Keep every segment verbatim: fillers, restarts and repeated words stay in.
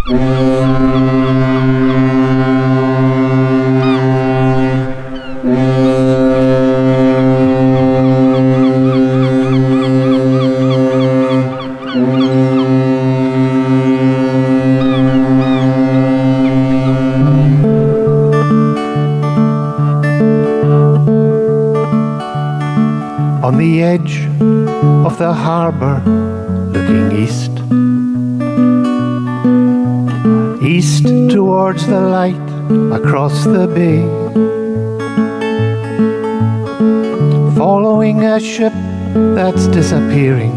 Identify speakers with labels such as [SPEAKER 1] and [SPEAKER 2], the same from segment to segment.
[SPEAKER 1] On the edge of the harbour, looking east, east towards the light across the bay, following a ship that's disappearing.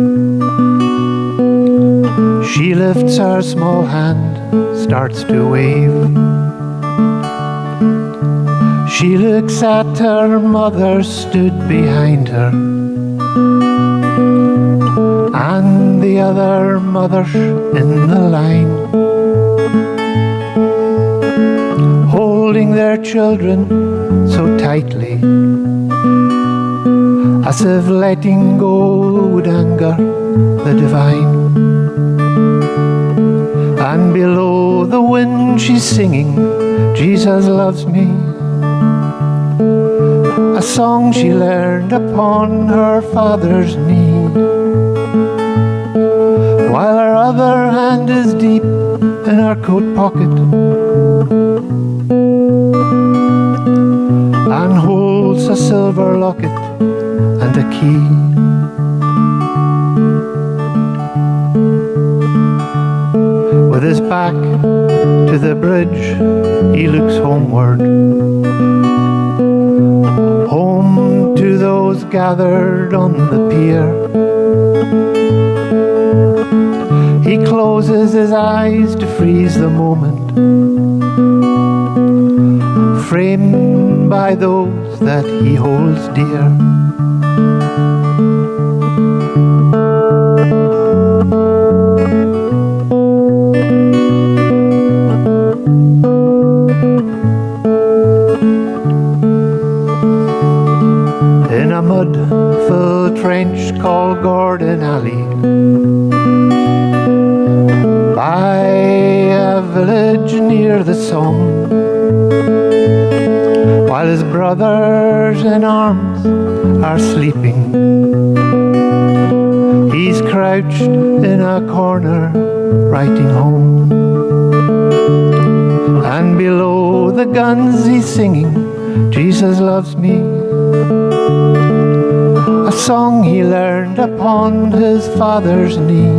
[SPEAKER 1] She lifts her small hand, starts to wave. She looks at her mother stood behind her, and the other mothers in the line, holding their children so tightly, as if letting go would anger the divine. And below the wind she's singing, Jesus loves me, a song she learned upon her father's knee, while her other hand is deep in her coat pocket and holds a silver locket and a key. With his back to the bridge, he looks homeward, home to those gathered on the pier. He closes his eyes to freeze the moment, framed by those that he holds dear. In a mud-filled trench called Gordon Alley, by a village near the Somme, while his brothers in arms are sleeping, he's crouched in a corner writing home. And below the guns he's singing, Jesus loves me, a song he learned upon his father's knee,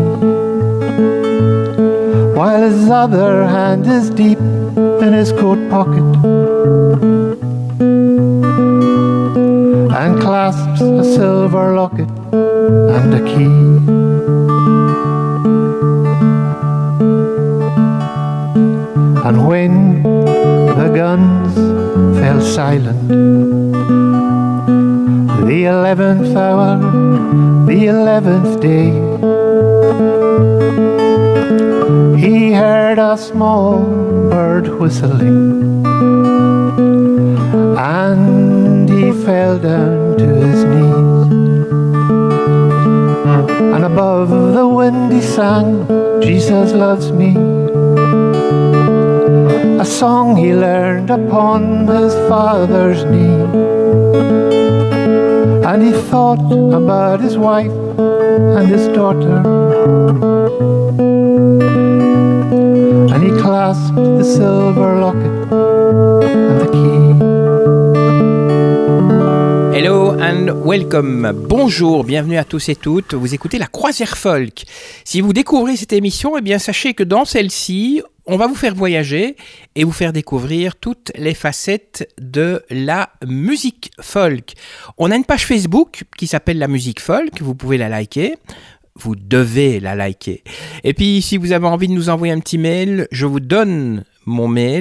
[SPEAKER 1] while his other hand is deep in his coat pocket and clasps a silver locket and a key. And when the guns fell silent, the eleventh hour, the eleventh day, he heard a small bird whistling, and he fell down to his knees. And above the wind he sang, Jesus loves me, a song he learned upon his father's knee. And he thought about his wife and his daughter, and he clasped the silver locket and the key.
[SPEAKER 2] Hello and welcome. Bonjour, bienvenue à tous et toutes. Vous écoutez la Croisière Folk. Si vous découvrez cette émission, eh bien sachez que dans celle-ci, on va vous faire voyager et vous faire découvrir toutes les facettes de la musique folk. On a une page Facebook qui s'appelle La Musique Folk, vous pouvez la liker. Vous devez la liker. Et puis, si vous avez envie de nous envoyer un petit mail, je vous donne mon mail,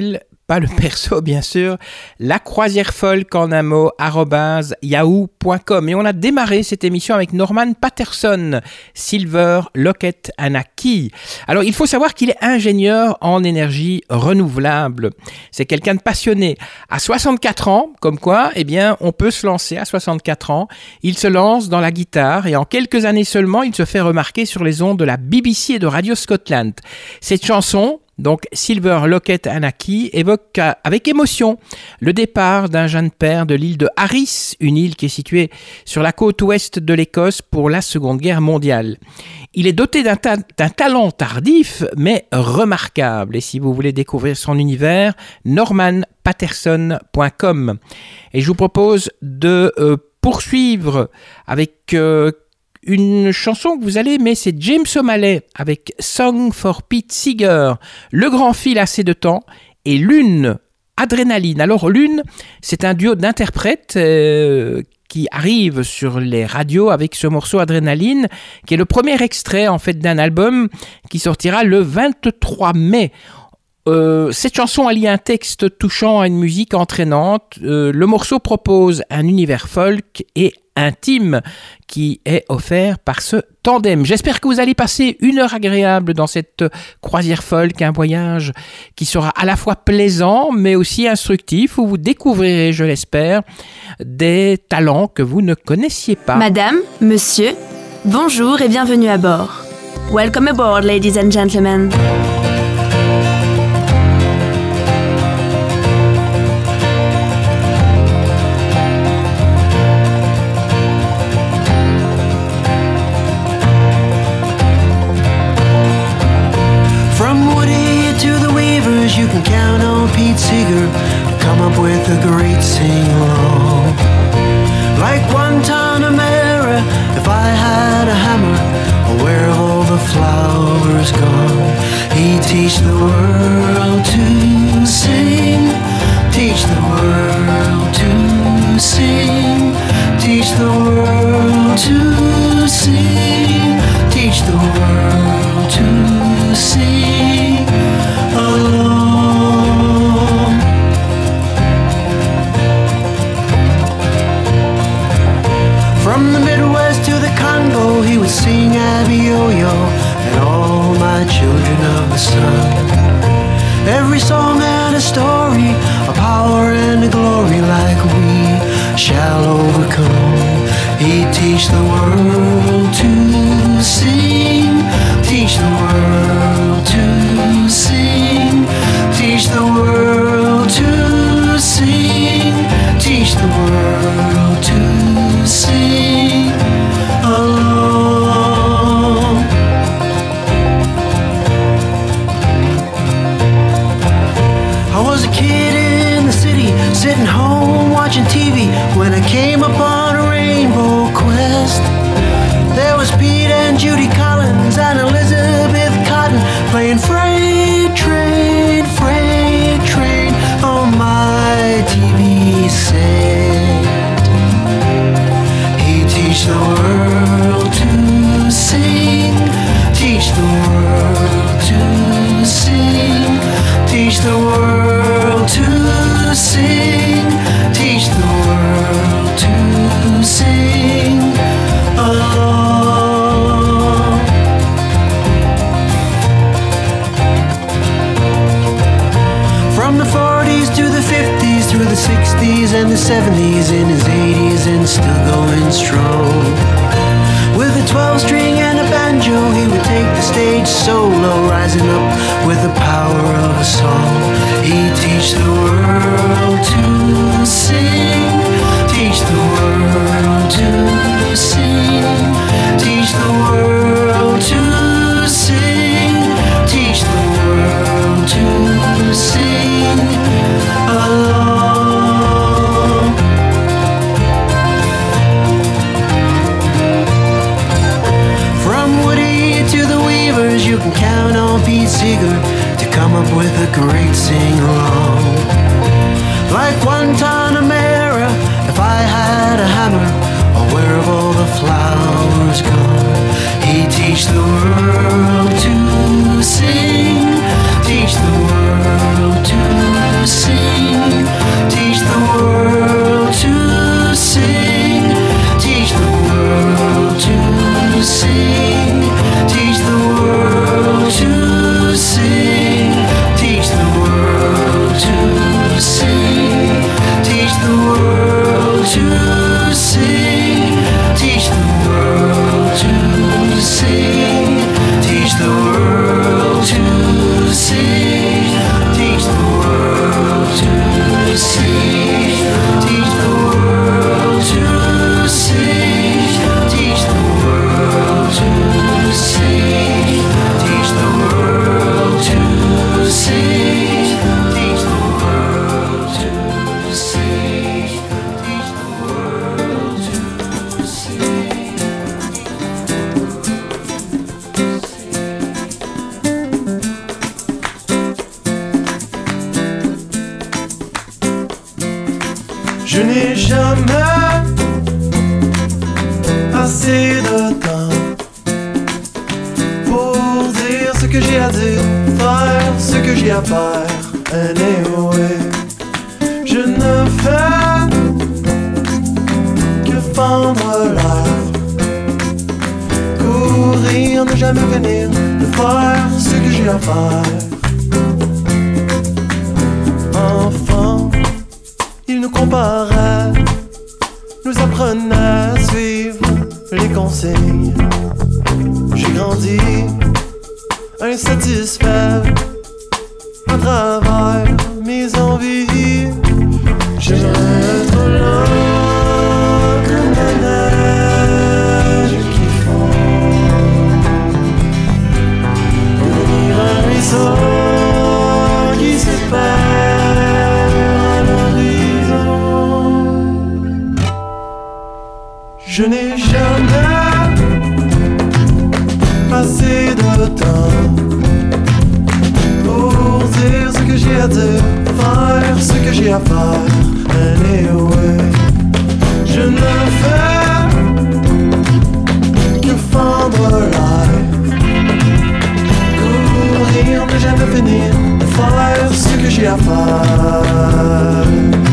[SPEAKER 2] pas le perso bien sûr, la croisière folk en un mot, arobase yahoo point com. Et on a démarré cette émission avec Norman Patterson, Silver, Locket and a Key. Alors il faut savoir qu'il est ingénieur en énergie renouvelable. C'est quelqu'un de passionné. À soixante-quatre ans, comme quoi, eh bien, on peut se lancer à soixante-quatre ans. Il se lance dans la guitare et en quelques années seulement, il se fait remarquer sur les ondes de la B B C et de Radio Scotland. Cette chanson, donc Silver, Locket and a Key, évoque avec émotion le départ d'un jeune père de l'île de Harris, une île qui est située sur la côte ouest de l'Écosse pour la Seconde Guerre mondiale. Il est doté d'un, ta- d'un talent tardif mais remarquable, et si vous voulez découvrir son univers, norman patterson point com. Et je vous propose de euh, poursuivre avec euh, une chanson que vous allez aimer, c'est James O'Malley avec Song for Pete Seeger, Le Grand Fil Assez de Temps, et Lune, Adrénaline. Alors Lune, c'est un duo d'interprètes euh, qui arrive sur les radios avec ce morceau Adrénaline, qui est le premier extrait en fait d'un album qui sortira le vingt-trois mai. Euh, cette chanson allie un texte touchant à une musique entraînante. Euh, le morceau propose un univers folk et intime qui est offert par ce tandem. J'espère que vous allez passer une heure agréable dans cette croisière folk, un voyage qui sera à la fois plaisant mais aussi instructif, où vous découvrirez, je l'espère, des talents que vous ne connaissiez pas.
[SPEAKER 3] Madame, monsieur, bonjour et bienvenue à bord. Welcome aboard, ladies and gentlemen.
[SPEAKER 4] You can count on Pete Seeger to come up with a great sing-along. Like Guantanamera, if I had a hammer, where have all the flowers gone? He'd teach the world to sing, teach the world to sing, teach the world to sing, teach the world to sing along. From the Midwest to the Congo, he would sing Abby-O-Yo and all my children of the sun. Every song had a story, a power and a glory, like we shall overcome. He'd teach the world to sing, teach the world to sing, teach the world to sing, teach the world to sing along. I was a kid in the city, sitting home watching T V, when I came upon a Rainbow Quest. There was Pete and Judy Collins and Elizabeth Cotton playing Freight Train, Freight Train on my T V set. He teach the world to sing, teach the world to sing, teach the world to sing, teach the world to sing along. From the forties to the fifties, through the sixties and the seventies, in his eighties and still going strong. With a twelve-string and a banjo, he would take the stage solo, rising up with the power of a song. He'd teach the world to sing, teach the world to sing, teach the world to sing, teach the world to sing along. From Woody to the Weavers, you can count on Pete Seeger to come up with a great sing-along. Like Guantanamera, if I had a hammer, or where have all the flowers gone? He'd teach the world to sing, teach the world to sing. Teach the world to see. Teach the world to see. Teach the world to see. Teach the world to see. Teach the world to see. Teach the world to see. Teach the world to see. Je n'ai jamais assez de temps pour dire ce que j'ai à dire, faire ce que j'ai à faire. Anyway, je ne fais que fendre l'air, courir, ne jamais venir, de faire ce que j'ai à faire. Enfant, il nous comparait, nous apprenait à suivre les consignes. J'ai grandi insatisfait à travers mes envies. J'aimerais être là comme la neige qui fond, devenir un ruisseau qui se perd à l'horizon. Je n'ai jamais assez de temps pour dire ce que j'ai à dire, faire ce que j'ai à faire. Anyway, je ne fais que fendre l'air, courir, ne jamais finir, faire ce que j'ai à faire.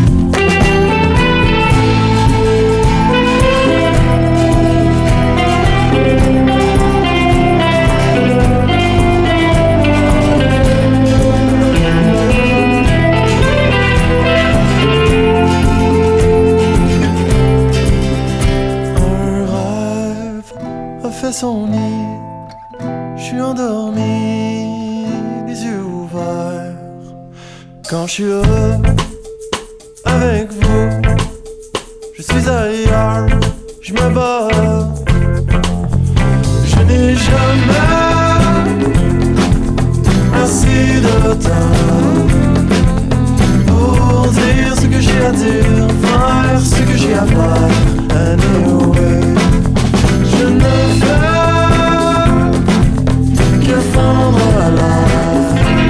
[SPEAKER 4] Fait son nid, je suis endormi, les yeux ouverts. Quand je suis heureux avec vous, je suis ailleurs, je me bats. Je n'ai jamais assez de temps pour dire ce que j'ai à dire, faire ce que j'ai à faire. Anyway, je ne fais que fendre l'air,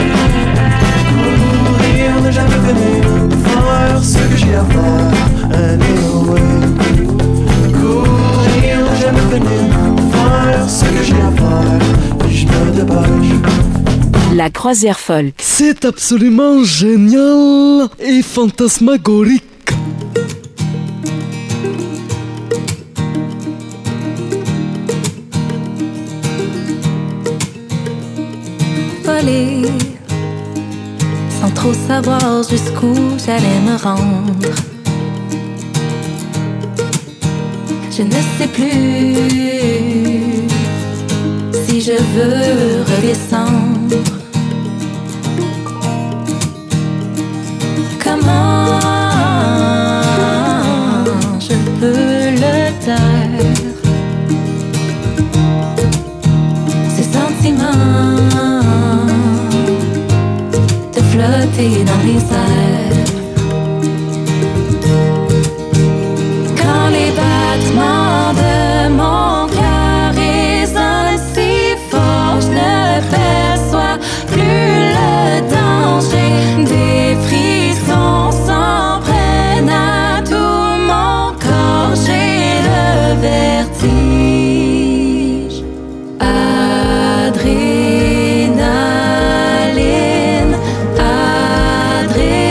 [SPEAKER 4] courir, ne jamais finir, faire ce que j'ai à faire. Anyway, courir, ne jamais finir, faire ce que j'ai à faire. Puis je me dépêche.
[SPEAKER 5] La croisière folk.
[SPEAKER 6] C'est absolument génial et fantasmagorique.
[SPEAKER 7] Sans trop savoir jusqu'où j'allais me rendre. Je ne sais plus si je veux redescendre. Comment je peux le taire, ces sentiments flotter dans les airs. Quand les battements de mon cœur résonnent si fort, je ne perçois plus le danger. Des frissons s'en prennent à tout mon corps. J'ai le vertige. Adrénaline, adrénaline.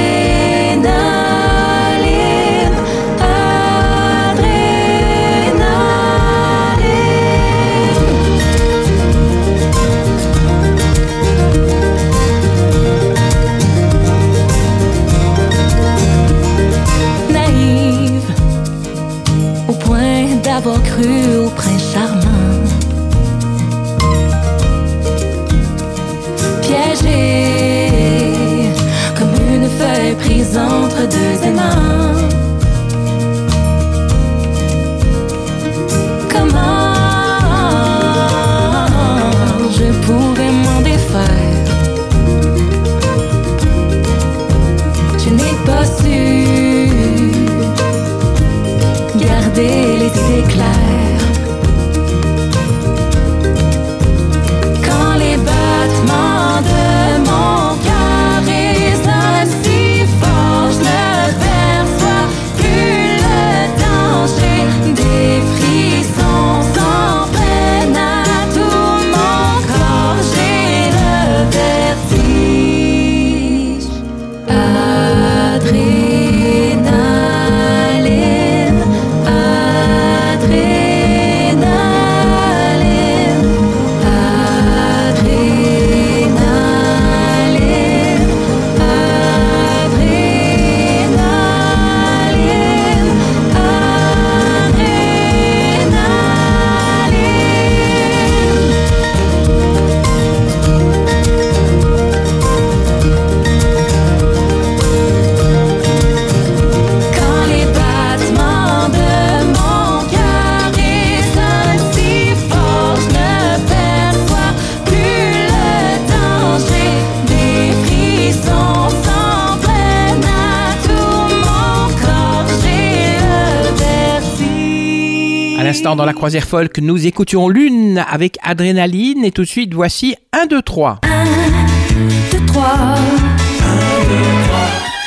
[SPEAKER 2] l'instant, dans la croisière folk, nous écoutions Lune avec Adrénaline et tout de suite, voici un, deux, trois.
[SPEAKER 7] un, deux, trois. un, deux, trois.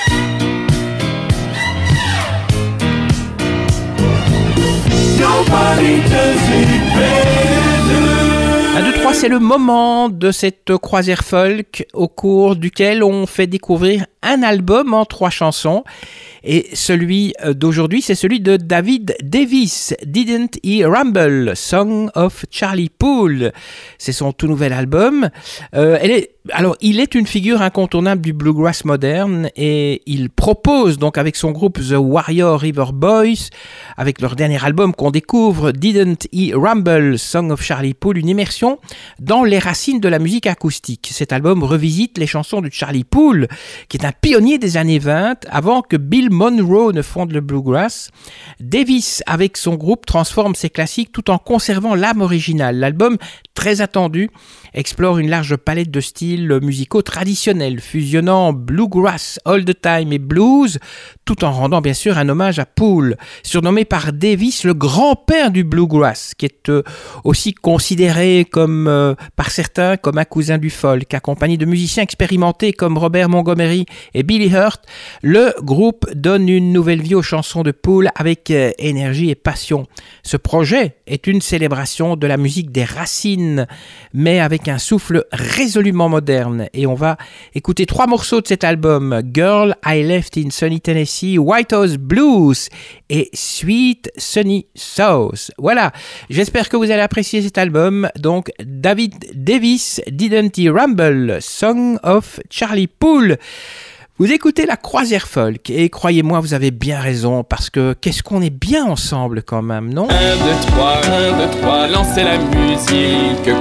[SPEAKER 4] Nobody does it better.
[SPEAKER 2] un, deux, trois, c'est le moment de cette croisière folk au cours duquel on fait découvrir un album en trois chansons. Et celui d'aujourd'hui, c'est celui de David Davis, Didn't He Rumble, Song of Charlie Poole. C'est son tout nouvel album. Euh, elle est, alors, il est une figure incontournable du bluegrass moderne et il propose donc avec son groupe The Warrior River Boys, avec leur dernier album qu'on découvre, Didn't He Rumble, Song of Charlie Poole, une immersion dans les racines de la musique acoustique. Cet album revisite les chansons de Charlie Poole, qui est un pionnier des années vingt, avant que Bill Monroe ne fonde le bluegrass. Davis, avec son groupe, transforme ses classiques tout en conservant l'âme originale. L'album, très attendu, explore une large palette de styles musicaux traditionnels, fusionnant bluegrass, old time et blues, tout en rendant bien sûr un hommage à Poole, surnommé par Davis le grand-père du bluegrass, qui est euh, aussi considéré comme, euh, par certains comme un cousin du folk. Accompagné de musiciens expérimentés comme Robert Montgomery et Billy Hurt, le groupe donne une nouvelle vie aux chansons de Poole avec euh, énergie et passion. Ce projet est une célébration de la musique des racines, mais avec un souffle résolument moderne. Et on va écouter trois morceaux de cet album: Girl I Left in Sunny Tennessee, White House Blues et Sweet Sunny South. Voilà, j'espère que vous allez apprécier cet album. Donc, David Davis, Didn't He Rumble, Song of Charlie Poole. Vous écoutez la croisière folk et croyez-moi, vous avez bien raison, parce que qu'est-ce qu'on est bien ensemble quand même, non?
[SPEAKER 8] un, deux, trois, un, deux, trois, lancez la musique.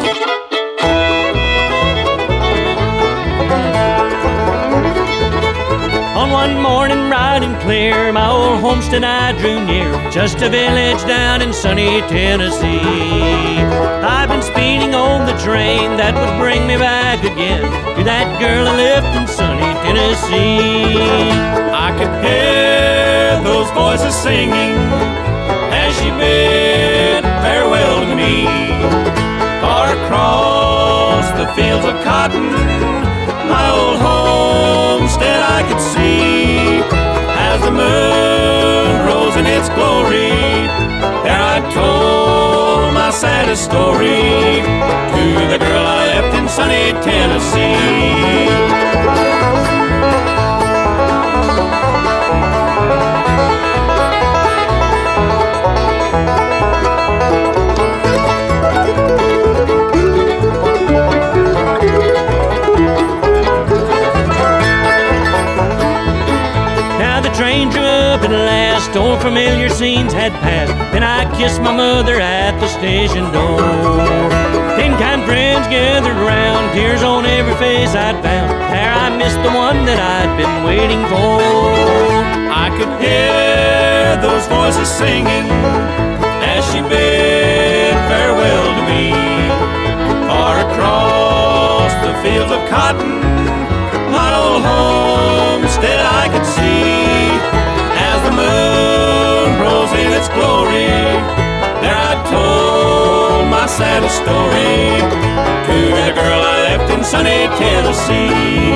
[SPEAKER 9] On one morning bright and clear, my old homestead I drew near, just a village down in sunny Tennessee. I've been speeding on the train that would bring me back again to that girl I left in sunny Tennessee.
[SPEAKER 4] I could hear those voices singing as she bid farewell to me. Far across the fields of cotton, my old homestead I could see. As the moon rose in its glory, there I told my saddest story to the girl I left in sunny Tennessee.
[SPEAKER 9] Train drew up at last, old familiar scenes had passed. Then I kissed my mother at the station door. Ten kind friends gathered round, tears on every face I'd found. There I missed the one that I'd been waiting for.
[SPEAKER 4] I could hear those voices singing as she bid farewell to me. Far across the fields of cotton, my old homestead I could see. As the moon rose in its glory, there I told my saddest story to the girl I left in sunny Tennessee.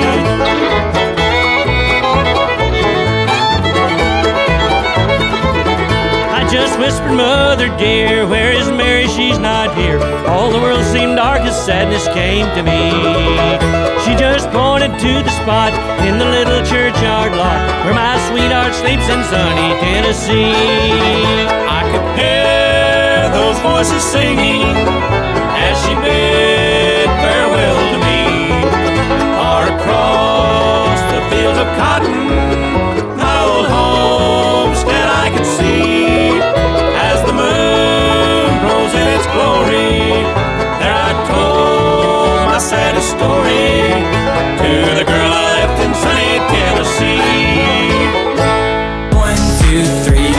[SPEAKER 9] I just whispered, Mother dear, where is Mary? She's not here. All the world seemed dark as sadness came to me. She just pointed to the spot in the little churchyard lot where my sweetheart sleeps in sunny Tennessee.
[SPEAKER 4] I could hear those voices singing as she bid farewell to me. Far across the fields of cotton, my old homestead I could see. As the moon rose in its glory, there I told my saddest story to the girl I left in sunny Tennessee. One, two, three.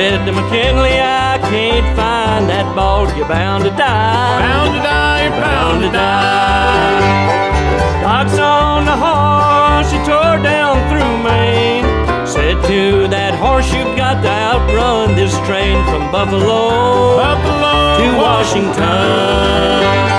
[SPEAKER 9] said to McKinley, I can't find that ball, you're bound to die.
[SPEAKER 8] Bound to die, you're bound to die.
[SPEAKER 9] Doc's on the horse, he tore down through Maine. Said to that horse, you've got to outrun this train from Buffalo,
[SPEAKER 8] Buffalo
[SPEAKER 9] to Washington.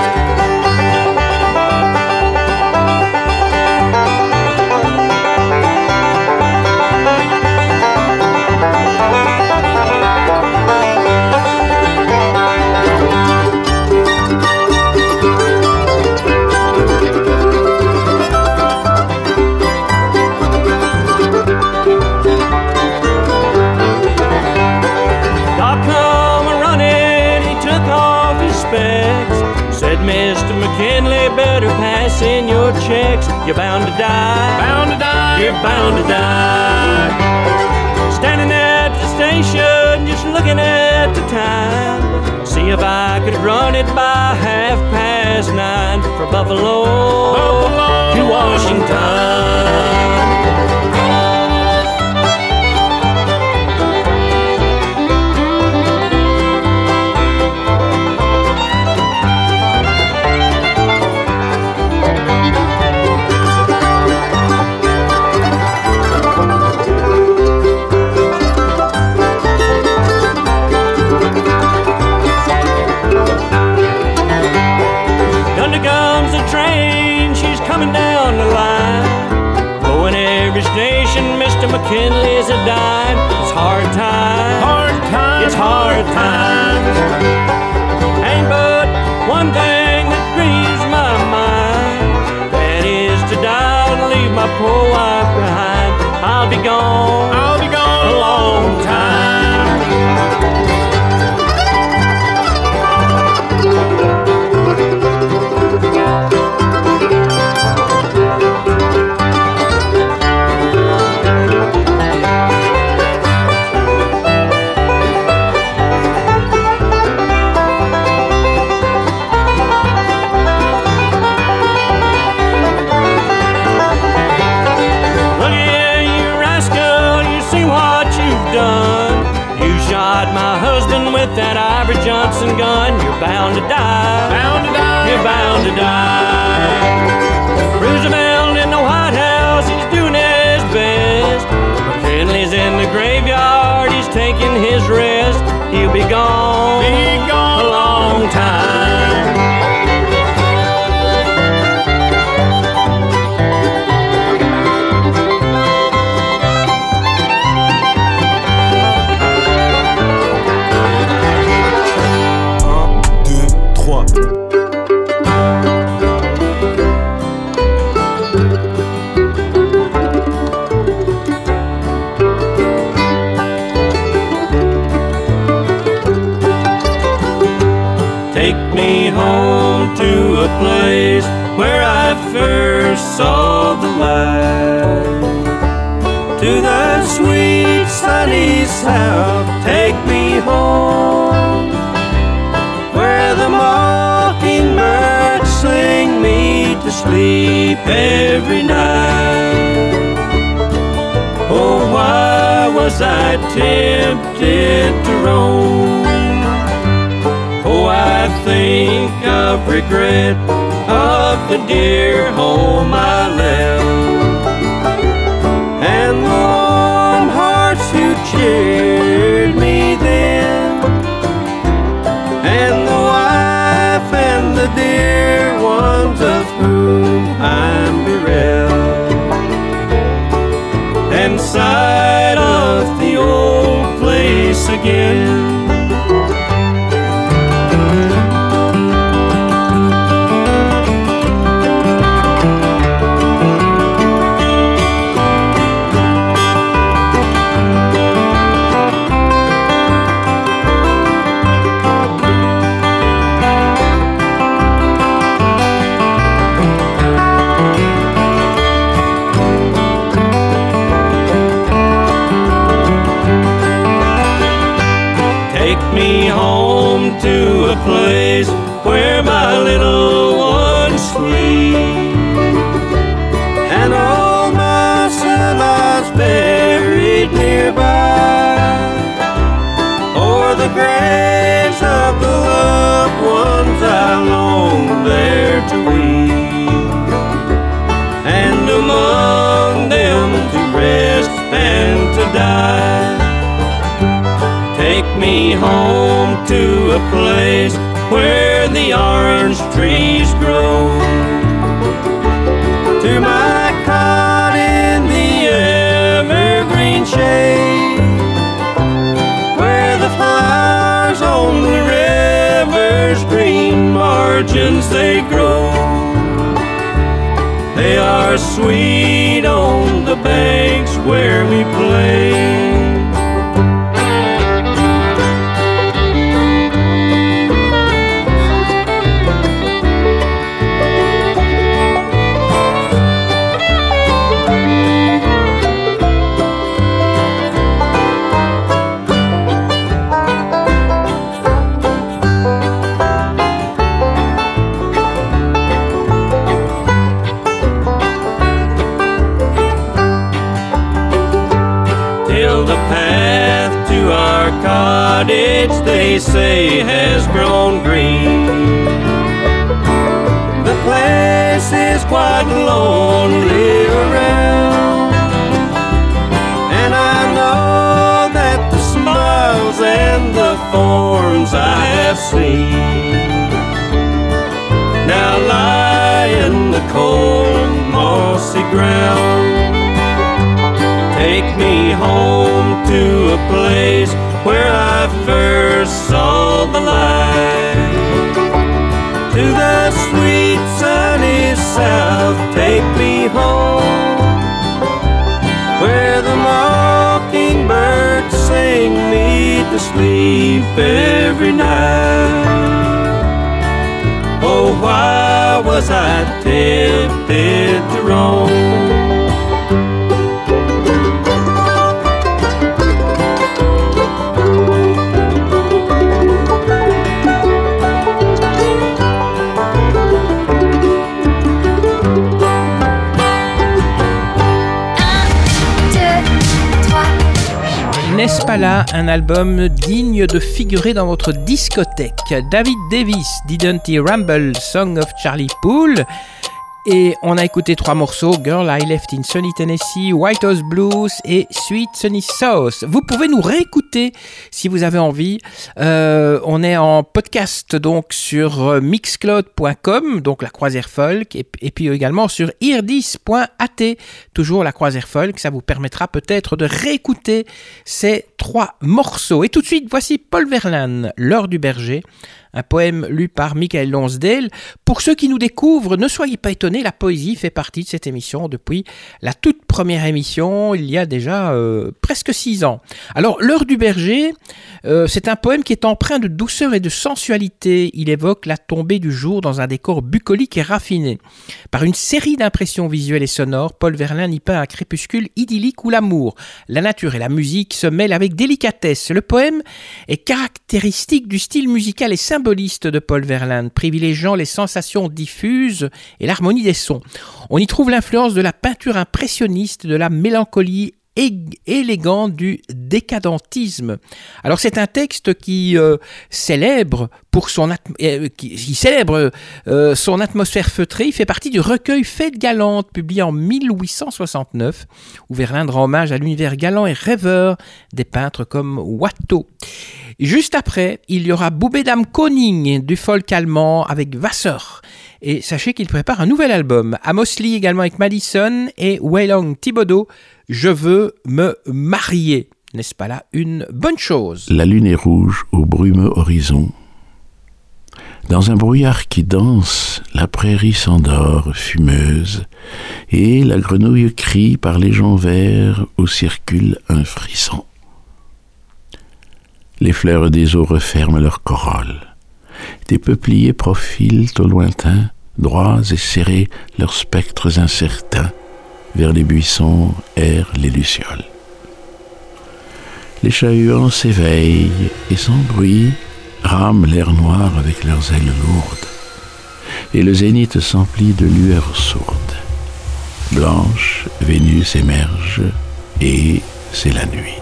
[SPEAKER 9] Mister McKinley, better pass in your checks. You're bound to die.
[SPEAKER 8] Bound to die.
[SPEAKER 9] You're bound to die. Standing at the station, just looking at the time. See if I could run it by half past nine from Buffalo,
[SPEAKER 8] Buffalo
[SPEAKER 9] to Washington. Mister McKinley's a dime. It's hard time.
[SPEAKER 8] Hard time.
[SPEAKER 9] It's hard time. Ain't but one thing that grieves my mind. That is to die and leave my poor wife behind. I'll be gone.
[SPEAKER 8] I'll be gone
[SPEAKER 9] a long time. That Ivory Johnson gun, you're bound to die.
[SPEAKER 8] Bound to die.
[SPEAKER 9] You're bound to die. Roosevelt in the White House, he's doing his best. McKinley's in the graveyard, he's taking his rest. He'll be gone,
[SPEAKER 8] be gone
[SPEAKER 9] a long time. A place where I first saw the light. To the sweet sunny south, take me home, where the mockingbirds sing me to sleep every night. Oh, why was I tempted to roam? Oh, I think of regret of the dear home I left, and the warm hearts who cheered me then, and the wife and the dear ones of whom I'm bereft, and sight of the old place again. Me home to a place where my little ones sleep, and all my son lies buried nearby. a place where the orange trees grow. To my cot in the evergreen shade, where the flowers on the river's green margins they grow. They are sweet on the banks where we play. Cottage, they say, has grown green. The place is quite lonely around, and I know that the smiles and the forms I have seen now lie in the cold mossy ground. Take me home to a place where I first saw the light. To the sweet sunny south, take me home, where the mockingbirds sing me to sleep every night. Oh, why was I tempted to roam?
[SPEAKER 2] N'est-ce pas là un album digne de figurer dans votre discothèque? David Davis, Didn't He Ramble, Song of Charlie Poole. Et on a écouté trois morceaux, Girl I Left in Sunny Tennessee, White House Blues et Sweet Sunny South. Vous pouvez nous réécouter si vous avez envie. Euh, on est en podcast donc sur mixcloud point com, donc la croisière folk, et, et puis également sur irdis point a t, toujours la croisière folk. Ça vous permettra peut-être de réécouter ces trois morceaux. Et tout de suite, voici Paul Verlaine, L'heure du berger. Un poème lu par Michael Lonsdale. Pour ceux qui nous découvrent, ne soyez pas étonnés, la poésie fait partie de cette émission depuis la toute première émission, il y a déjà euh, presque six ans. Alors, L'heure du berger, euh, c'est un poème qui est empreint de douceur et de sensualité. Il évoque la tombée du jour dans un décor bucolique et raffiné. Par une série d'impressions visuelles et sonores, Paul Verlaine y peint un crépuscule idyllique où l'amour, la nature et la musique se mêlent avec délicatesse. Le poème est caractéristique du style musical et symbolique de Paul Verlaine, privilégiant les sensations diffuses et l'harmonie des sons. On y trouve l'influence de la peinture impressionniste, de la mélancolie ég- élégante du décadentisme. Alors c'est un texte qui euh, célèbre pour son atm- euh, qui, qui célèbre euh, son atmosphère feutrée. Il fait partie du recueil Fête galante, publié en mille huit cent soixante-neuf, où Verlaine rend hommage à l'univers galant et rêveur des peintres comme Watteau. Juste après, il y aura Boubedam Koning du folk allemand avec Wasser. Et sachez qu'il prépare un nouvel album. Amos Lee également avec Madison et Waylon Thibodeau, Je veux me marier. N'est-ce pas là une bonne chose?
[SPEAKER 10] La lune est rouge au brumeux horizon. Dans un brouillard qui danse, la prairie s'endort fumeuse, et la grenouille crie par les joncs verts où circule un frisson. Les fleurs des eaux referment leurs corolles. Des peupliers profilent au lointain, droits et serrés, leurs spectres incertains. Vers les buissons errent les lucioles. Les chat-huants s'éveillent et sans bruit rament l'air noir avec leurs ailes lourdes. Et le zénith s'emplit de lueurs sourdes. Blanche, Vénus émerge et c'est la nuit.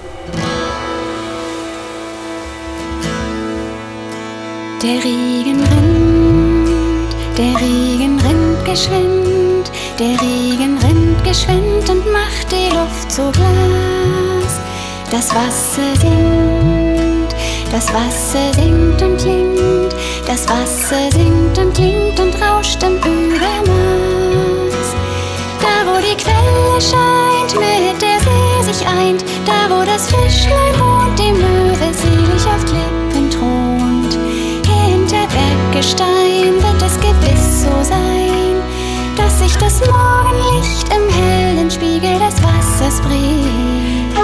[SPEAKER 11] Der Regen rinnt, der Regen rinnt geschwind, der Regen rinnt geschwind und macht die Luft so Glas. Das Wasser singt, Das Wasser singt und klingt, das Wasser singt und klingt und rauscht im Übermaß. Da wo die Quelle scheint, mit der See sich eint, da wo das Fischlein wohnt, die Möwe selig auf Klippen thront. Hinter Berggestein wird es gewiss so sein, dass sich das Morgenlicht im hellen Spiegel des Wassers bricht.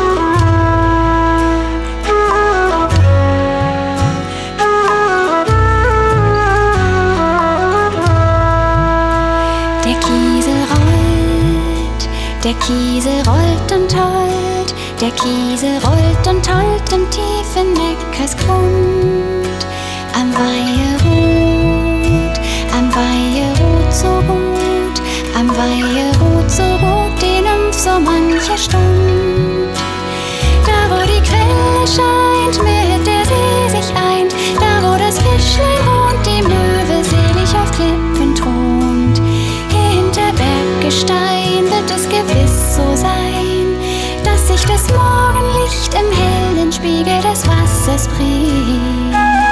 [SPEAKER 11] Der Kiesel rollt und tollt, der Kiesel rollt und tollt im tiefen Neckarsgrund. Am Weihe ruht, am Weihe ruht so gut, am Weihe ruht so gut die Nymph so manche Stund. Da wo die Quelle scheint, mit der See sich eint, da wo das Fischlein wohnt, die Möwe selig auf Klippen thront. Hinter Berggestein wird es gewiss so sein, dass sich das Morgenlicht im hellen Spiegel des Wassers bricht.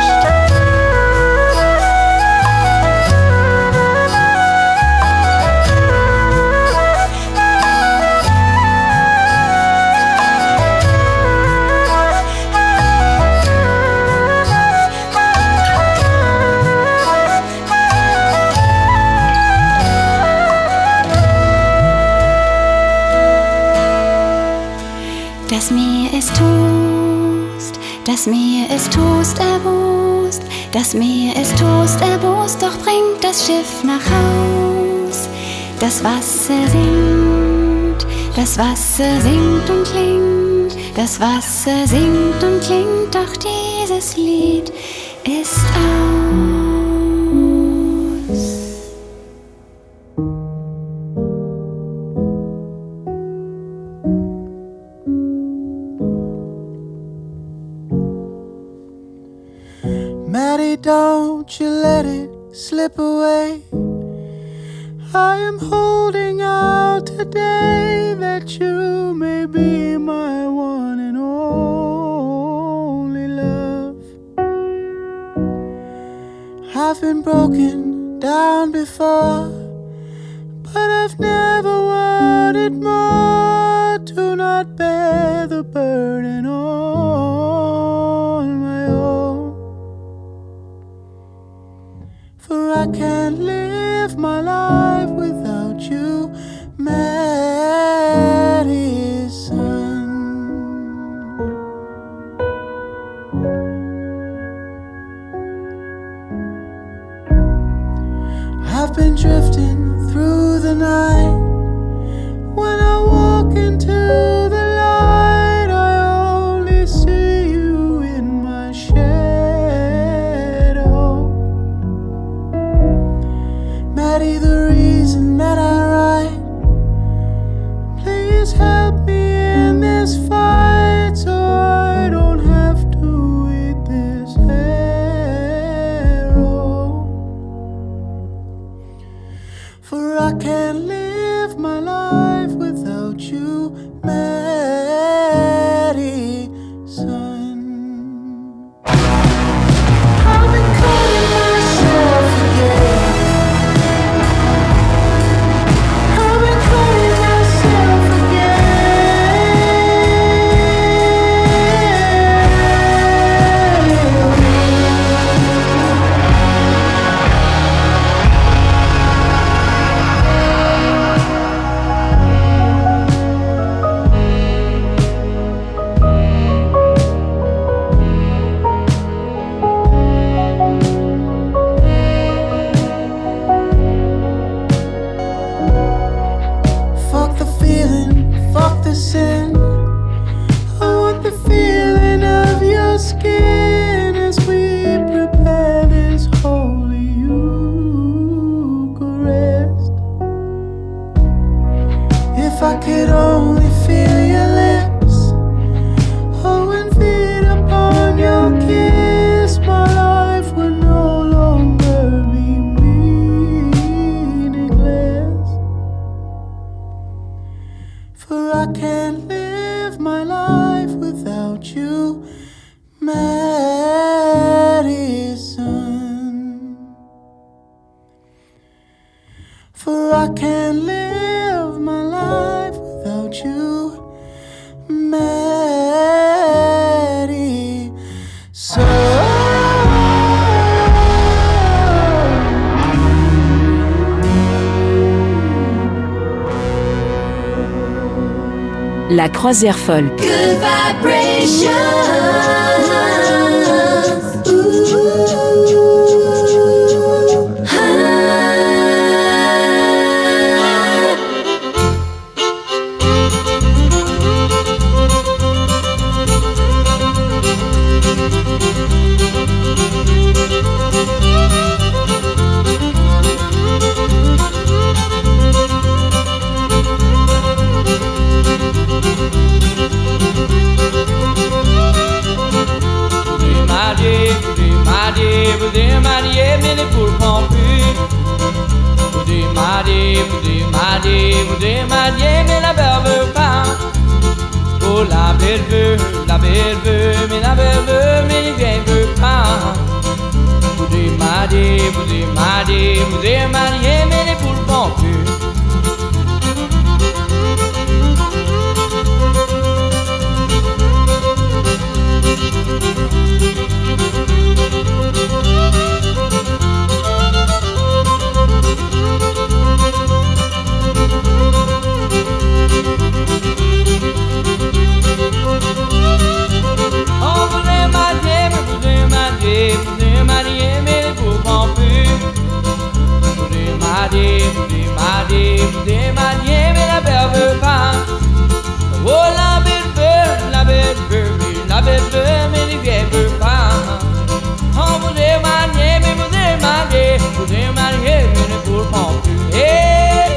[SPEAKER 11] Das Meer ist Toast, das Meer ist Toast erbost, das Meer ist Toast erbost, doch bringt das Schiff nach Haus. Das Wasser singt, das Wasser singt und klingt, das Wasser singt und klingt, doch dieses Lied ist aus.
[SPEAKER 4] Maddie, don't you let it slip away. I am holding out today that you may be my one and only love. I've been broken down before, but I've never wanted more to not bear the burden on my own. For I can't live my life without you, Madison. I've been drifting through the night. When I walk into the light, I only see you in my shadow. Maddie, the reason that I write, please help me in this fight so I don't have to eat this arrow. For I can't live for I can't live my life without you, Maddie. So
[SPEAKER 5] La croisière folk.
[SPEAKER 7] Good vibrations.
[SPEAKER 8] Vous démariez, mais les poules font plus. Vous démariez, vous démariez, vous démariez, mais la belle veut pas. Oh la belle veut, la belle veut, mais la belle veut, mais les vieilles veulent pas. Vous démariez, vous démariez, vous démariez, mais les poules font plus. Vous démariez, vous démariez, mais la belle veut pas. Oh la belle veut, la belle veut, la belle veut, mais les vieilles veulent pas. Oh vous démariez, mais vous démariez, vous démariez, mais les poules font plus. Hey!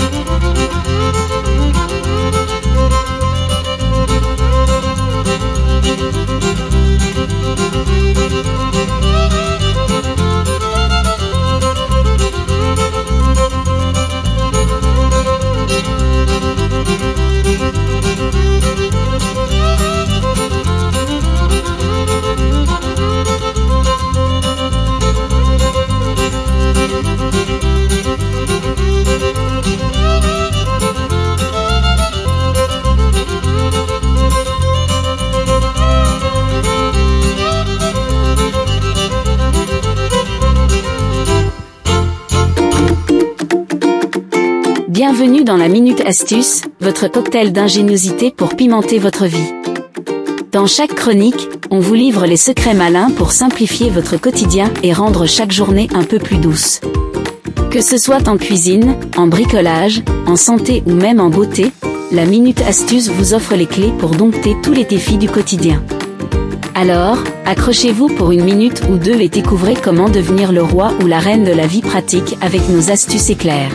[SPEAKER 5] Bienvenue dans la Minute Astuce, votre cocktail d'ingéniosité pour pimenter votre vie. Dans chaque chronique, on vous livre les secrets malins pour simplifier votre quotidien et rendre chaque journée un peu plus douce. Que ce soit en cuisine, en bricolage, en santé ou même en beauté, la Minute Astuce vous offre les clés pour dompter tous les défis du quotidien. Alors, accrochez-vous pour une minute ou deux et découvrez comment devenir le roi ou la reine de la vie pratique avec nos astuces éclairs.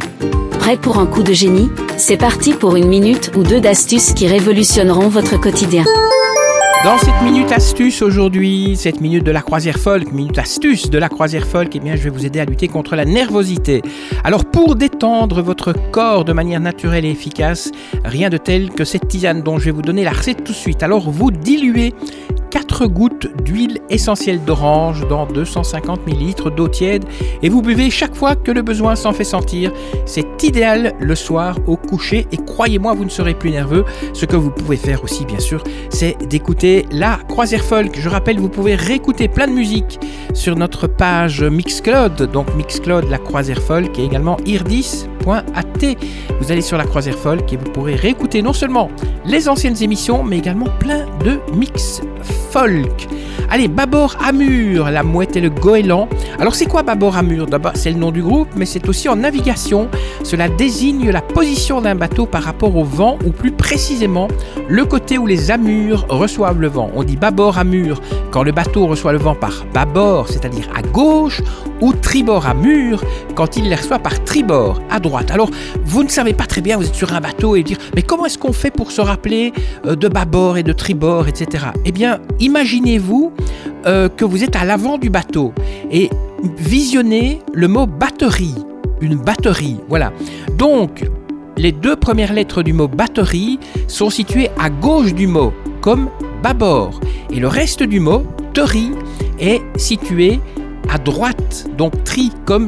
[SPEAKER 5] Prêt pour un coup de génie ? C'est parti pour une minute ou deux d'astuces qui révolutionneront votre quotidien.
[SPEAKER 2] Dans cette minute astuce aujourd'hui, cette minute de la croisière folk, minute astuce de la croisière folk, eh bien je vais vous aider à lutter contre la nervosité. Alors pour détendre votre corps de manière naturelle et efficace, rien de tel que cette tisane dont je vais vous donner la recette tout de suite. Alors vous diluez quatre gouttes d'huile essentielle d'orange dans deux cent cinquante millilitres d'eau tiède et vous buvez chaque fois que le besoin s'en fait sentir. C'est idéal le soir au coucher et croyez-moi, vous ne serez plus nerveux. Ce que vous pouvez faire aussi, bien sûr, c'est d'écouter la croisière folk. Je rappelle, vous pouvez réécouter plein de musique sur notre page Mixcloud, donc Mixcloud, la croisière folk et également irdis point a t. Vous allez sur la croisière folk et vous pourrez réécouter non seulement les anciennes émissions, mais également plein de mix folk. Allez, Bâbord Amur, la mouette et le goéland. Alors c'est quoi Bâbord Amur ? D'abord, c'est le nom du groupe, mais c'est aussi en navigation. Cela désigne la position d'un bateau par rapport au vent, ou plus précisément, le côté où les amures reçoivent le vent. On dit Bâbord Amur quand le bateau reçoit le vent par bâbord, c'est-à-dire à gauche, ou tribord Amur quand il les reçoit par tribord, à droite. Alors, vous ne savez pas très bien, vous êtes sur un bateau et dire, mais comment est-ce qu'on fait pour se rappeler euh, de bâbord et de tribord, et cetera. Eh bien, imaginez-vous euh, que vous êtes à l'avant du bateau et visionnez le mot batterie, une batterie, voilà. Donc, les deux premières lettres du mot batterie sont situées à gauche du mot, comme bâbord, et le reste du mot, terie, est situé à droite, donc tri, comme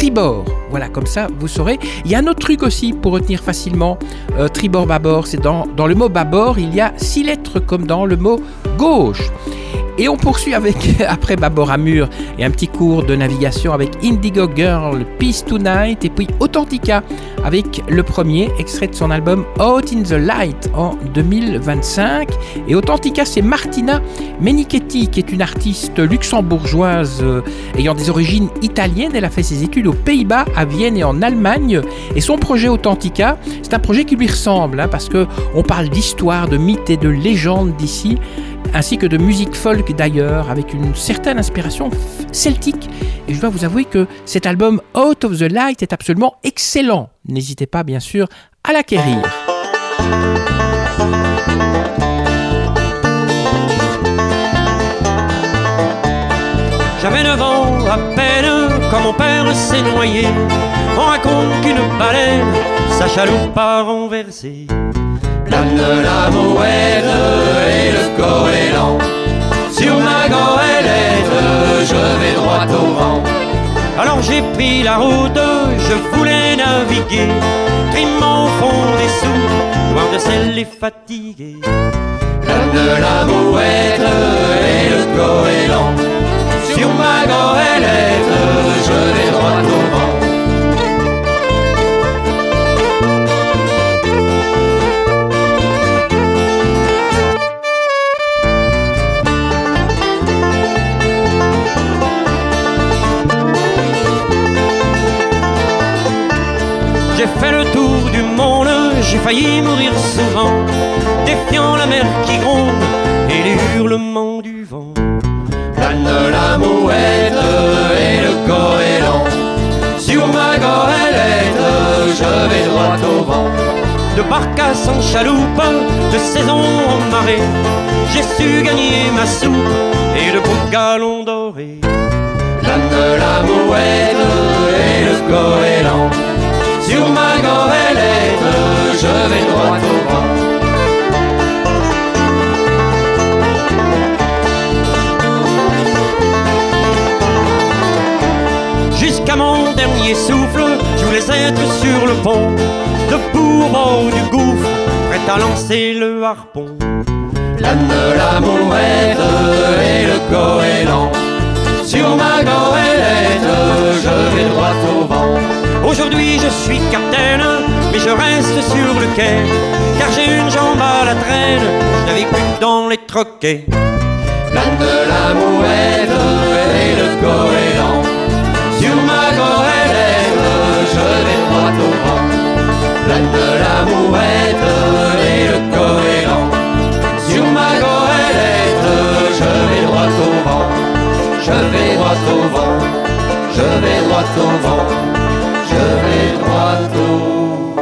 [SPEAKER 2] tribord. Voilà, comme ça, vous saurez. Il y a un autre truc aussi pour retenir facilement euh, tribord, bâbord. C'est dans, dans le mot bâbord, il y a six lettres comme dans le mot gauche. Et on poursuit avec, après Bâbord à mur, et un petit cours de navigation avec Indigo Girl, Peace Tonight, et puis Authentica, avec le premier extrait de son album Out in the Light en deux mille vingt-cinq. Et Authentica, c'est Martina Menichetti, qui est une artiste luxembourgeoise euh, ayant des origines italiennes. Elle a fait ses études aux Pays-Bas, à Vienne et en Allemagne. Et son projet Authentica, c'est un projet qui lui ressemble, hein, parce qu'on parle d'histoire, de mythes et de légendes d'ici, ainsi que de musique folk d'ailleurs, avec une certaine inspiration celtique. Et je dois vous avouer que cet album Out of the Light est absolument excellent. N'hésitez pas, bien sûr, à l'acquérir.
[SPEAKER 9] J'avais neuf ans à peine quand mon père s'est noyé. On raconte qu'une baleine sa chaloupe a renversé.
[SPEAKER 12] L'âme de la mouette et le goéland, sur ma goélette je vais droit au vent.
[SPEAKER 9] Alors j'ai pris la route, je voulais naviguer, trimant au fond des sous, loin de celle et fatigué.
[SPEAKER 12] L'âme de la mouette et le goéland, sur ma goélette je vais droit au vent.
[SPEAKER 9] J'ai fait le tour du monde, j'ai failli mourir souvent, défiant la mer qui gronde et les hurlements du vent.
[SPEAKER 12] L'âne de la mouette et le goéland, sur ma goélette je vais droit au vent.
[SPEAKER 9] De barcasse en chaloupe, de saison en marée, j'ai su gagner ma soupe et de beaux galons dorés.
[SPEAKER 12] L'âne de la mouette et le goéland, sur ma goélette je vais droit au vent.
[SPEAKER 9] Jusqu'à mon dernier souffle, je voulais être sur le pont, debout au bord du gouffre, prêt à lancer le harpon.
[SPEAKER 12] L'âne de la mouette et le goéland, sur ma goélette je vais droit au vent.
[SPEAKER 9] Aujourd'hui je suis capitaine, mais je reste sur le quai, car j'ai une jambe à la traîne, je navigue plus dans les troquets.
[SPEAKER 12] L'âne de la mouette et le goéland, sur ma goélette je vais droit au vent. L'âne de la mouette et le goéland, sur ma goélette je vais droit au vent. Je vais droit au vent, je vais droit au vent, je vais droit au vent.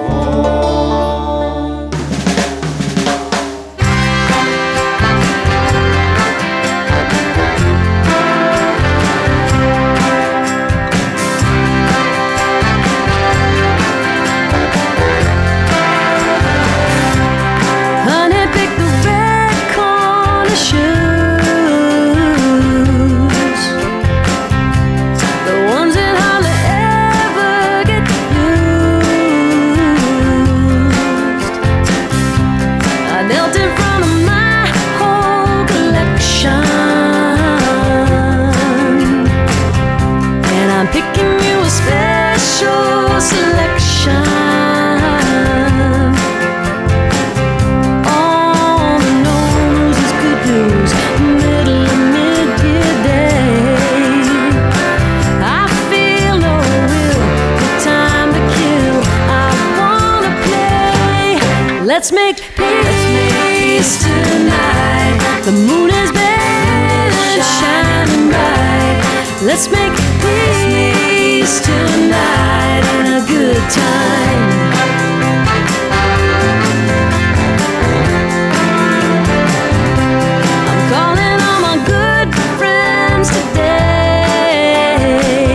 [SPEAKER 7] Let's make peace tonight. The moon has been shining bright. Let's make peace tonight and a good time. I'm calling all my good friends today.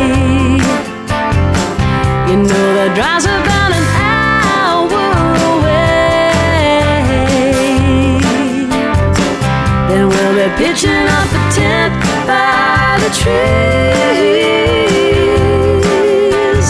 [SPEAKER 7] You know the drive's about an hour away. Then we'll be pitching up a tent by the trees.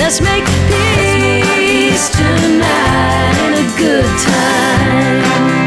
[SPEAKER 7] Let's make peace tonight and a good time.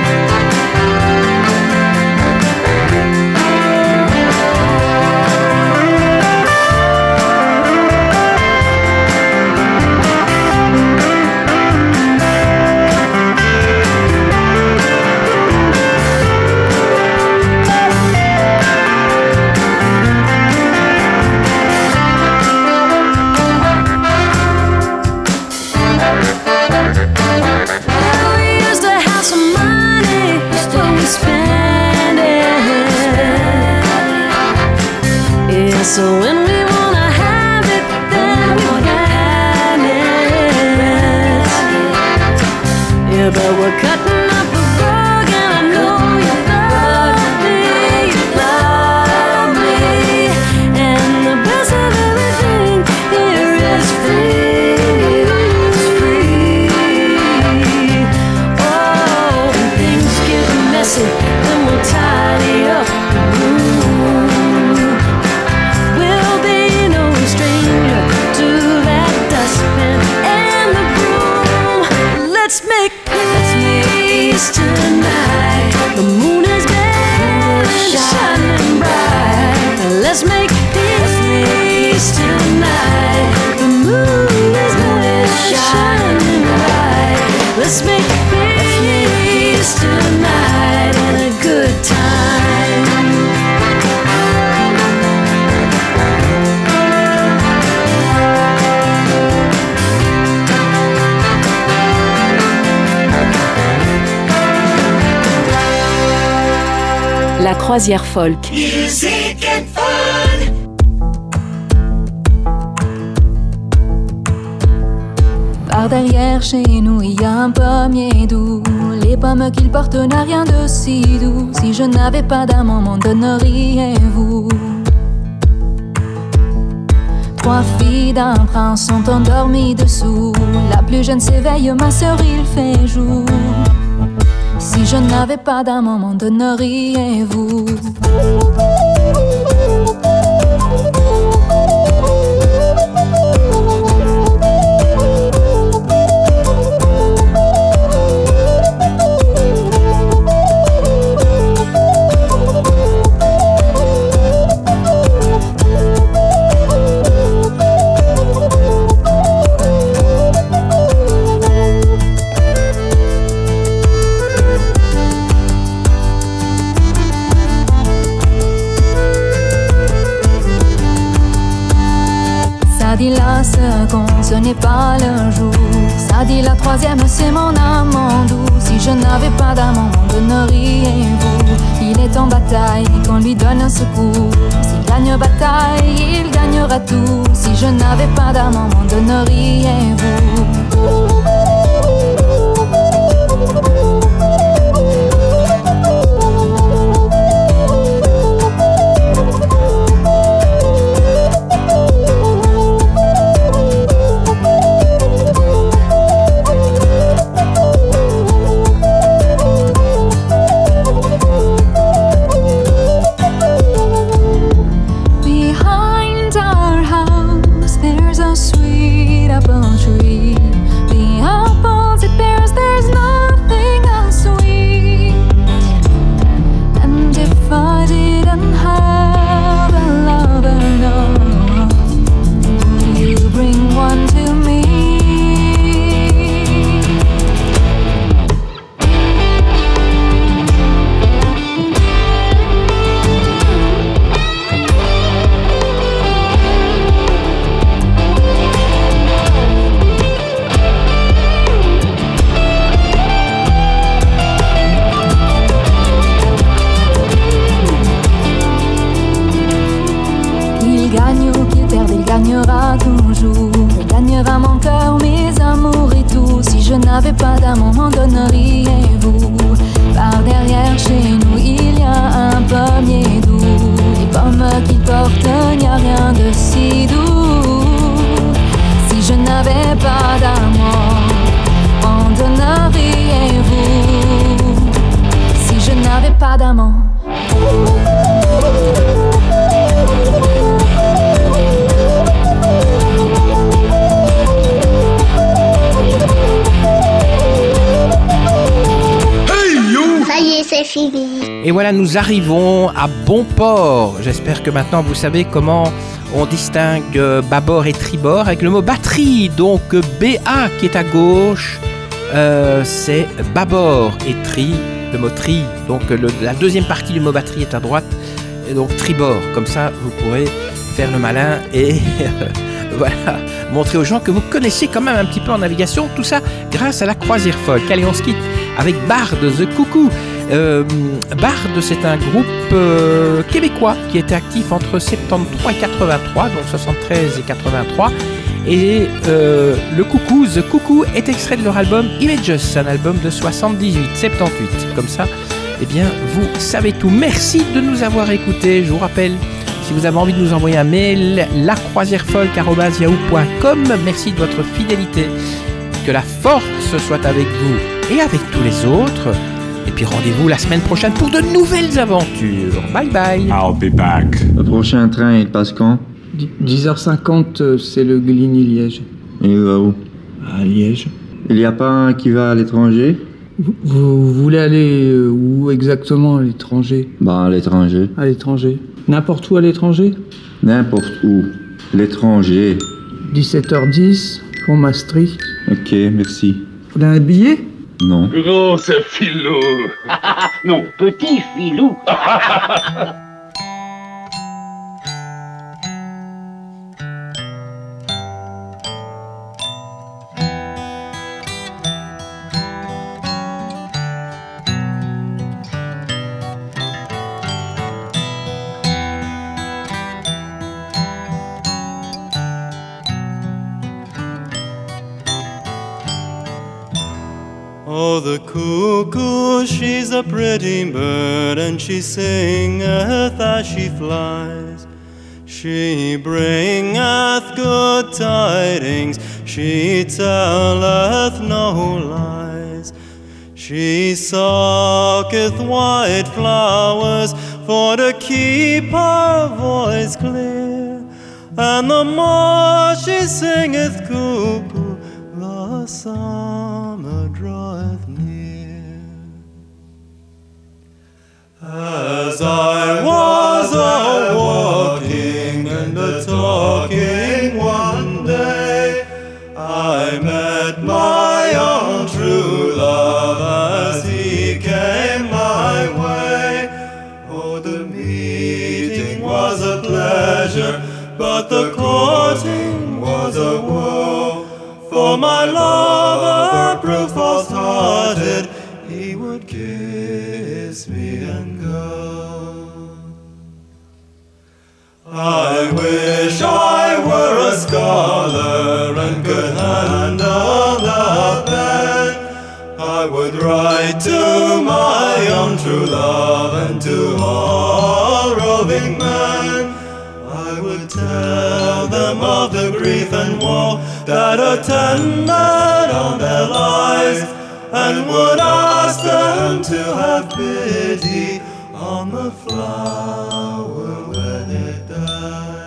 [SPEAKER 7] So when we wanna have it, then we can it. Yeah, but we're cutting up the rug, and I know you love me, you love me. And the best of everything here is free, free. Oh, when things get messy, then we'll tidy up the room. Let's make peace tonight. The moon is been shining bright. Let's make peace tonight. The moon is been shining bright. Let's make peace tonight and a good time.
[SPEAKER 5] La croisière folk.
[SPEAKER 13] Music and fun.
[SPEAKER 14] Par derrière chez nous il y a un pommier doux. Les pommes qu'il porte n'a rien de si doux. Si je n'avais pas d'amant m'en donneriez-vous? Trois filles d'un prince sont endormies dessous. La plus jeune s'éveille, ma sœur il fait jour. Si je n'avais pas d'amant, m'en donneriez-vous? Ça dit la seconde, ce n'est pas le jour. Ça dit la troisième, c'est mon amant doux. Si je n'avais pas d'amant, m'en donneriez-vous? Il est en bataille, qu'on lui donne un secours. S'il gagne bataille, il gagnera tout. Si je n'avais pas d'amant, m'en donneriez-vous? Pas d'amant, m'en donneriez-vous? Par derrière chez nous il y a un pommier doux. Les pommes qu'il porte, n'y a rien de si doux. Si je n'avais pas d'amant, m'en donneriez-vous? Si je n'avais pas d'amant.
[SPEAKER 11] suivi.
[SPEAKER 2] Et voilà, nous arrivons à bon port. J'espère que maintenant vous savez comment on distingue euh, bâbord et tribord avec le mot batterie. Donc euh, B A qui est à gauche, euh, c'est bâbord, et tri, le mot tri. Donc euh, le, la deuxième partie du mot batterie est à droite, et donc tribord. Comme ça, vous pourrez faire le malin et voilà, montrer aux gens que vous connaissez quand même un petit peu en navigation. Tout ça grâce à la croisière folk. Allez, on se quitte avec Bard, The Coucou. Euh, Bard, c'est un groupe euh, québécois qui était actif entre soixante-treize et quatre-vingt-trois, donc soixante-treize et quatre-vingt-trois. Et euh, le Coucou, The Coucou, est extrait de leur album Images, un album de soixante-dix-huit, soixante-dix-huit. Comme ça, eh bien, vous savez tout. Merci de nous avoir écoutés. Je vous rappelle, si vous avez envie de nous envoyer un mail, la croisière folk arobase yahoo point com. Merci de votre fidélité. Que la force soit avec vous et avec tous les autres. Et puis rendez-vous la semaine prochaine pour de nouvelles aventures. Bye bye.
[SPEAKER 15] I'll be back.
[SPEAKER 16] Le prochain train, il passe quand?
[SPEAKER 17] dix heures cinquante, c'est le Gligny-Liège.
[SPEAKER 16] Et il va où?
[SPEAKER 17] À Liège.
[SPEAKER 16] Il n'y a pas un qui va à l'étranger?
[SPEAKER 17] Vous, vous voulez aller euh, où exactement à l'étranger?
[SPEAKER 16] Bah, à l'étranger.
[SPEAKER 17] À l'étranger. N'importe où à l'étranger?
[SPEAKER 16] N'importe où. L'étranger.
[SPEAKER 17] dix-sept heures dix, pour Maastricht.
[SPEAKER 16] Ok, merci.
[SPEAKER 17] Vous avez un billet?
[SPEAKER 16] Non.
[SPEAKER 18] Gros, c'est filou. Non, petit filou.
[SPEAKER 19] Oh, the cuckoo, she's a pretty bird, and she singeth as she flies. She bringeth good tidings, she telleth no lies. She sucketh white flowers for to keep her voice clear, and the more she singeth cuckoo, the summer draweth near. As I was a-walking and a-talking one day, I met my own true love as he came my way. Oh, the meeting was a pleasure, but the courting was a woe. For my lover proved false-hearted, he would kiss me and go. I wish I were a scholar and could handle the pen. I would write to my own true love and to all roving men. I would tell them of the grief and woe that attended on their lives, and would ask them to have pity on the flower when it dies.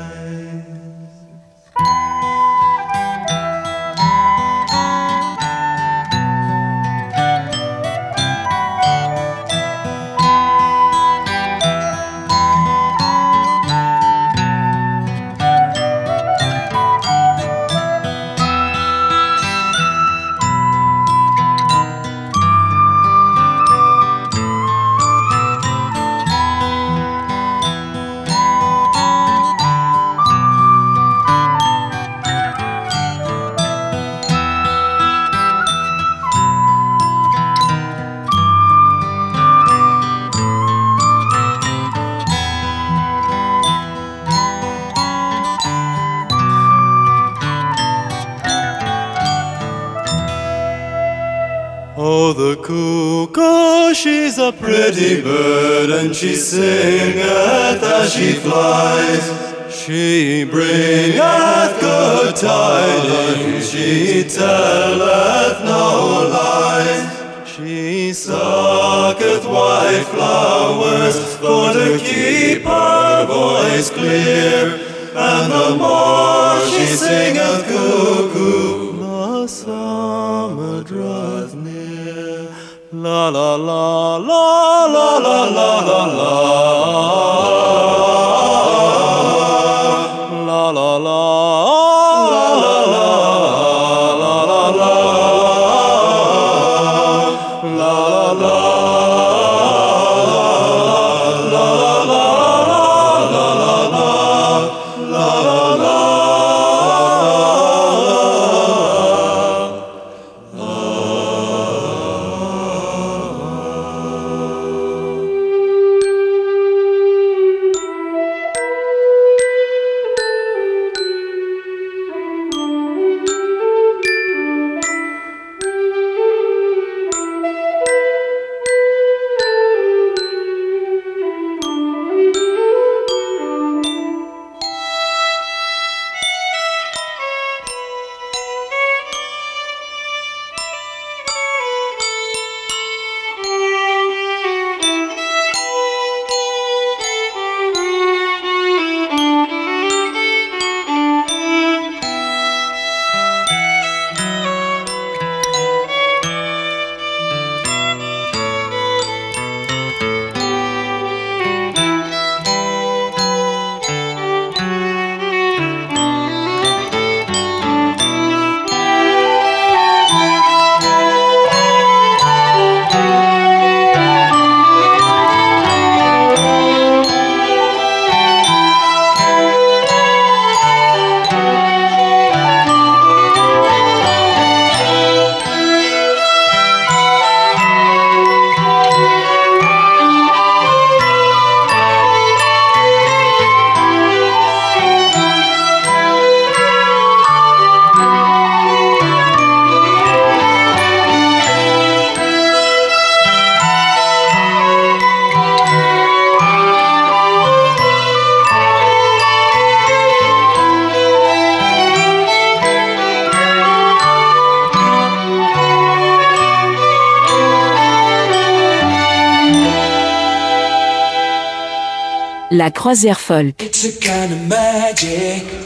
[SPEAKER 19] Oh, the cuckoo, she's a pretty bird, and she singeth as she flies. She bringeth good tidings, she telleth no lies. She sucketh white flowers for to keep her voice clear, and the more she singeth cuckoo, the summer draweth near. La la la la la
[SPEAKER 5] La croisière folk.
[SPEAKER 15] It's a kind of magic.